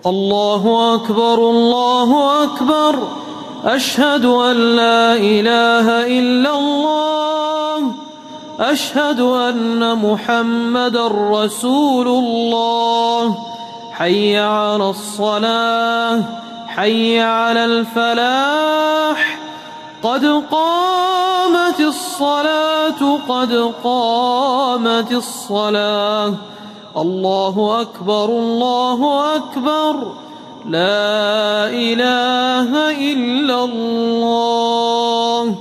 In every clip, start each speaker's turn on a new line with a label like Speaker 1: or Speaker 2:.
Speaker 1: الله أكبر الله أكبر، أشهد أن لا إله إلا الله، أشهد أن محمدًا رسول الله. حي على الصلاة، حي على الفلاح، قد قامت الصلاة، قد قامت الصلاة. الله أكبر الله أكبر، لا إله إلا الله.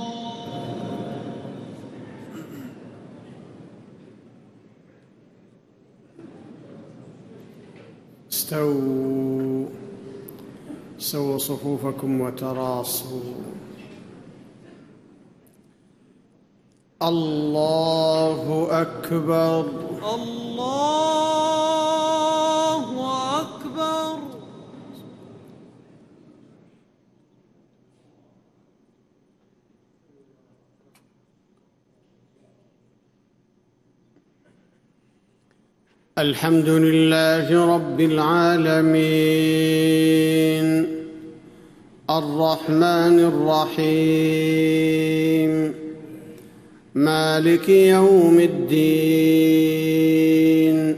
Speaker 2: سووا صفوفكم وتراصوا. الله أكبر
Speaker 1: الله أكبر.
Speaker 2: الحمد لله رب العالمين، الرحمن الرحيم، مالك يوم الدين.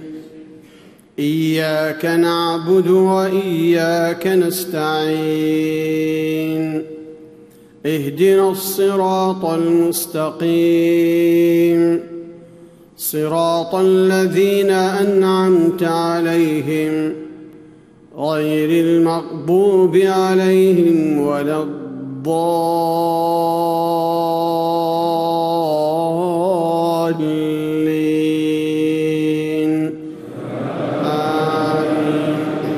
Speaker 2: إياك نعبد وإياك نستعين، اهدنا الصراط المستقيم، صراط الذين أنعمت عليهم غير المغضوب عليهم ولا الضالين. آمين.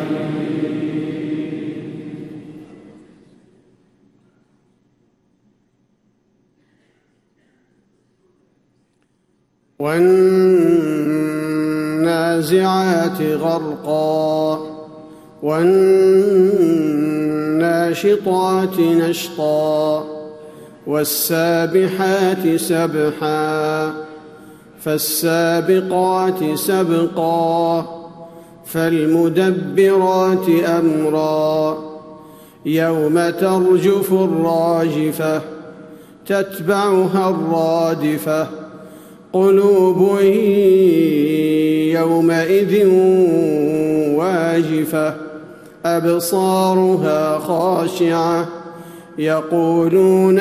Speaker 2: والنازعات غرقا، والناشطات نشطا، والسابحات سبحا، فالسابقات سبقا، فالمدبرات أمرا. يوم ترجف الراجفة، تتبعها الرادفة، قلوب يومئذ واجفة، أبصارها خاشعة، يقولون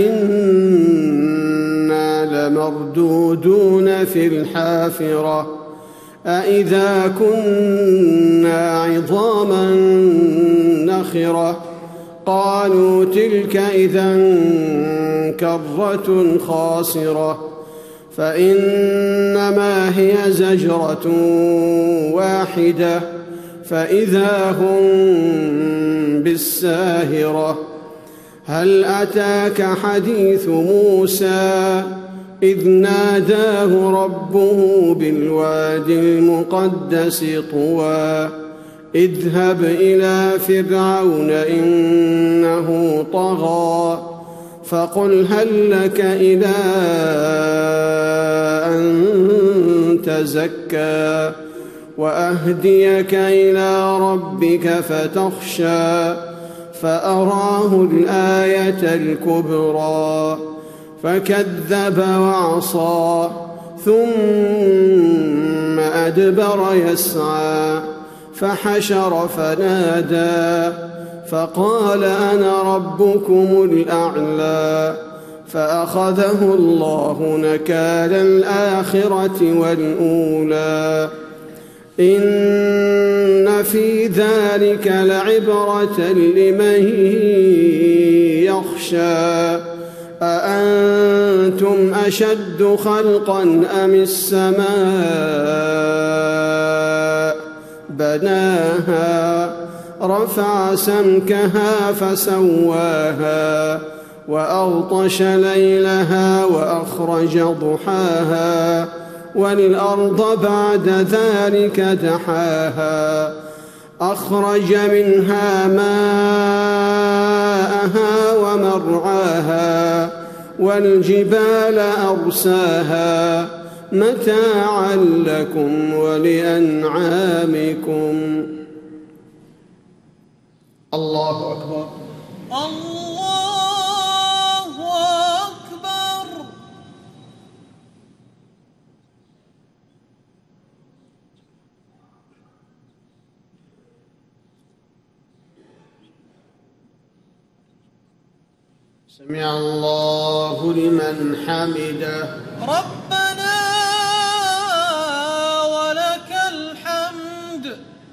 Speaker 2: أئنا لمردودون في الحافرة، أئذا كنا عظاما نخرة. قالوا تلك إذا كرة خاسرة، فإنما هي زجرة واحدة، فإذا هم بالساهرة. هل أتاك حديث موسى إذ ناداه ربه بالوادي المقدس طوى، اذهب إلى فرعون إنه طغى، فقل هل لك إلى أن تزكى وأهديك إلى ربك فتخشى. فأراه الآية الكبرى فكذب وعصى، ثم أدبر يسعى، فحشر فنادى، فقال أنا ربكم الأعلى. فأخذه الله نكال الآخرة والأولى. إن في ذلك لعبرة لمن يخشى. أأنتم أشد خلقا أم السماء بناها، رفع سمكها فسواها، وأغطش ليلها وأخرج ضحاها، والأرض بعد ذلك دحاها، أخرج منها ماءها ومرعاها، والجبال أرساها، متاعا لكم ولأنعامكم. الله أكبر.
Speaker 1: الله أكبر.
Speaker 2: سمع الله لمن حمده.
Speaker 1: ربنا ولك الحمد.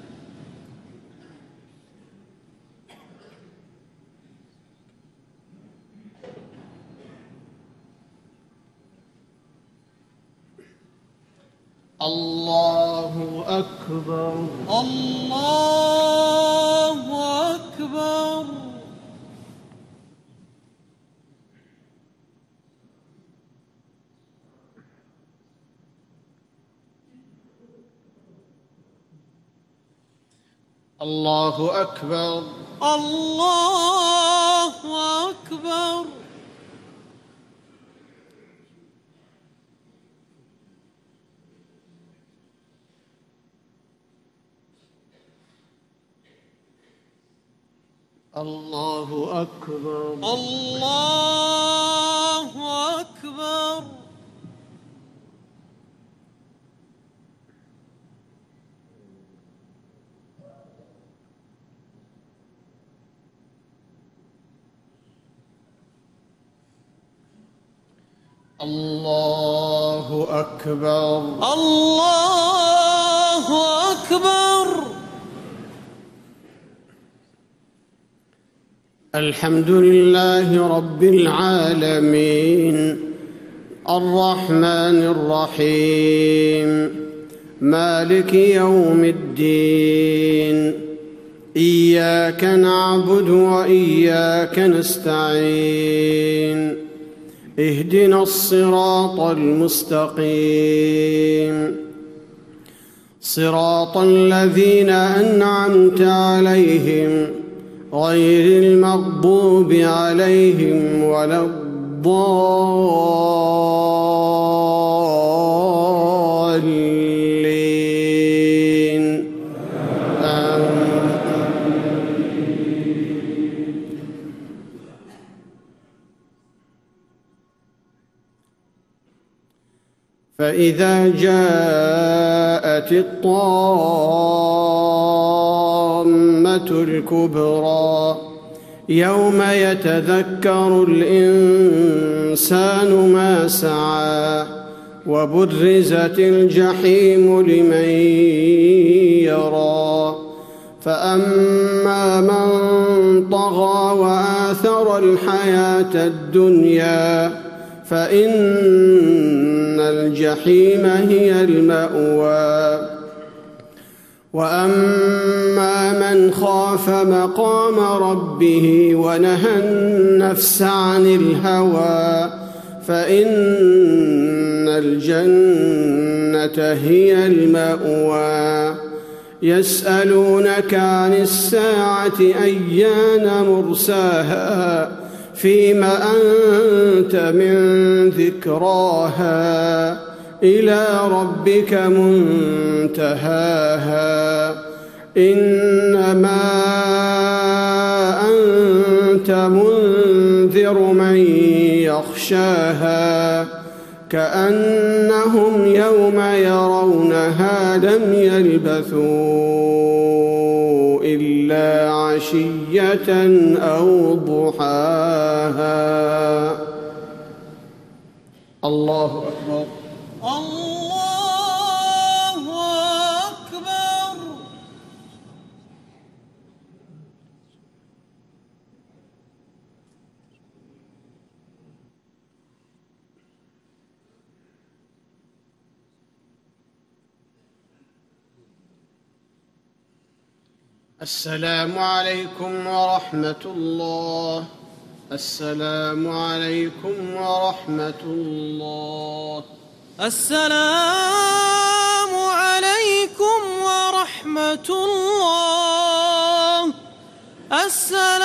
Speaker 2: الله أكبر.
Speaker 1: الله أكبر.
Speaker 2: الله أكبر.
Speaker 1: الله أكبر.
Speaker 2: الله أكبر.
Speaker 1: الله أكبر.
Speaker 2: الله أكبر.
Speaker 1: الله أكبر.
Speaker 2: الحمد لله رب العالمين الرحمن الرحيم مالك يوم الدين إياك نعبد وإياك نستعين اهدنا الصراط المستقيم صراط الذين أنعمت عليهم غير المغضوب عليهم ولا الضالين فإذا جاءت الطامة الكبرى يوم يتذكر الإنسان ما سعى وبرزت الجحيم لمن يرى فأما من طغى وآثر الحياة الدنيا فإن الجحيم هي المأوى وأما من خاف مقام ربه ونهى النفس عن الهوى فإن الجنة هي المأوى يسألونك عن الساعة أيان مرساها فيما أنت من ذكراها إلى ربك منتهاها إنما أنت منذر من يخشاها كأنهم يوم يرونها لم يلبثوا إلا عشية أو ضحاها. الله أكبر.
Speaker 1: الله أكبر.
Speaker 2: السلام عليكم ورحمة الله. السلام عليكم ورحمة الله.
Speaker 1: السلام عليكم ورحمة الله.